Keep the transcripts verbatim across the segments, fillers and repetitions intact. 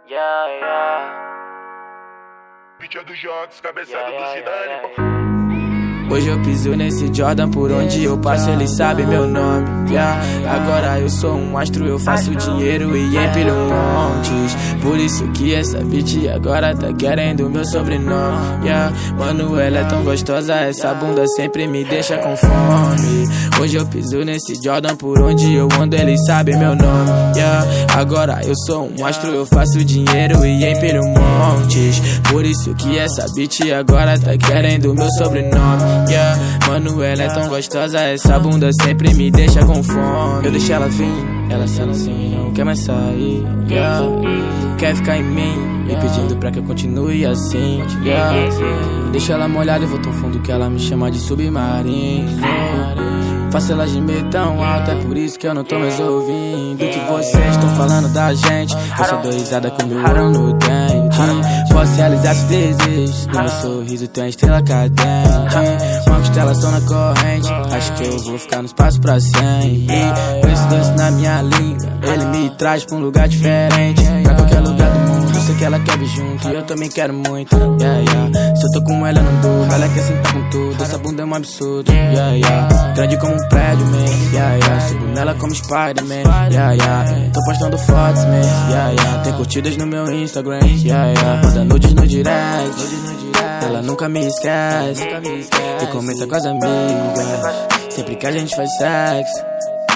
Yeah, yeah. Pitch do Jox, cabeçada Yeah, do yeah, Zidane, yeah, pô. Hoje eu piso nesse Jordan, por onde eu passo eles sabem meu nome, yeah. Agora eu sou um astro, eu faço dinheiro e empilho montes. Por isso que essa bitch agora tá querendo meu sobrenome, yeah. Mano, ela é tão gostosa, essa bunda sempre me deixa com fome. Hoje eu piso nesse Jordan, por onde eu ando eles sabem meu nome, yeah. Agora eu sou um astro, eu faço dinheiro e empilho montes. Por isso que essa bitch agora tá querendo meu sobrenome, yeah. Mano, ela é tão gostosa, essa bunda sempre me deixa com fome. Eu deixo ela vir, ela sendo assim, não quer mais sair, yeah. Quer ficar em mim, me pedindo pra que eu continue assim, yeah. Deixo ela molhada, eu vou tão fundo que ela me chama de submarino. Faço ela gemer tão alto, é por isso que eu não tô mais ouvindo o que vocês estão falando da gente. Eu só dou risada com meu olho no dente. Posso realizar seus desejos, no meu sorriso tem uma estrela cadente. Uma constelação na corrente, acho que eu vou ficar no espaço pra sempre. Com esse doce na minha língua, ele me traz pra um lugar diferente. Pra qualquer lugar do mundo, eu sei que ela quer vir junto e eu também quero muito, yeah, yeah. Se eu tô com ela, eu não dou, ela quer sentar com tudo. Essa bunda é um absurdo, yeah, yeah. Grande como um prédio, man, yeah, yeah. Subo nela como Spider-Man, yeah, yeah. Tô postando fotos, man, yeah, yeah. Tem curtidas no meu Instagram, yeah, yeah. Manda nudes no direct, ela nunca me esquece. E comenta com as amigas, sempre que a gente faz sexo.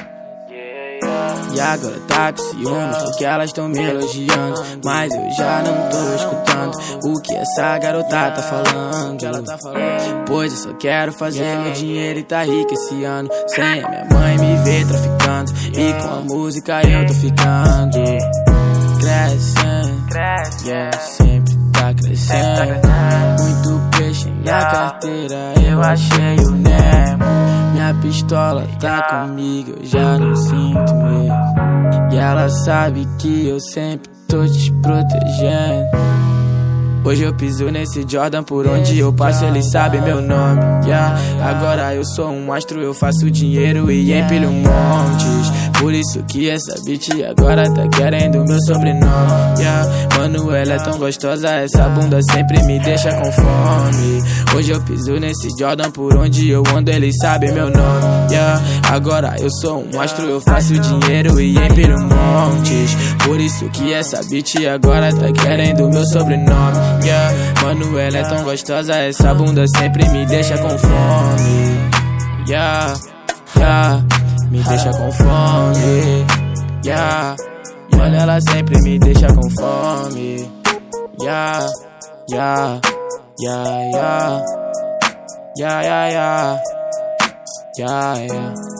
E agora tá com ciúmes porque elas tão me elogiando, mas eu já não tô escutando o que essa garota tá falando. Pois eu só quero fazer meu dinheiro e tá rico esse ano, sem a minha mãe me ver traficando. E com a música eu tô ficando crescendo, yeah, sempre tá crescendo. Muito peixe na carteira, eu achei o Nemo. Minha pistola tá comigo, eu já não sinto medo. E ela sabe que eu sempre tô te protegendo. Hoje eu piso nesse Jordan, por onde eu passo eles sabem meu nome, yeah. Agora eu sou um astro, eu faço dinheiro e empilho montes. Por isso que essa bitch agora tá querendo meu sobrenome, yeah. Mano, ela é tão gostosa, essa bunda sempre me deixa com fome. Hoje eu piso nesse Jordan, por onde eu ando eles sabem meu nome, yeah. Agora eu sou um astro, eu faço dinheiro e empilho montes. Por isso que essa bitch agora tá querendo meu sobrenome, yeah. Mano, ela é tão gostosa, essa bunda sempre me deixa com fome, yeah, yeah. Me deixa com fome, yeah. Mano, ela sempre me deixa com fome, yeah, yeah, yeah, yeah, yeah, yeah, yeah, yeah, yeah.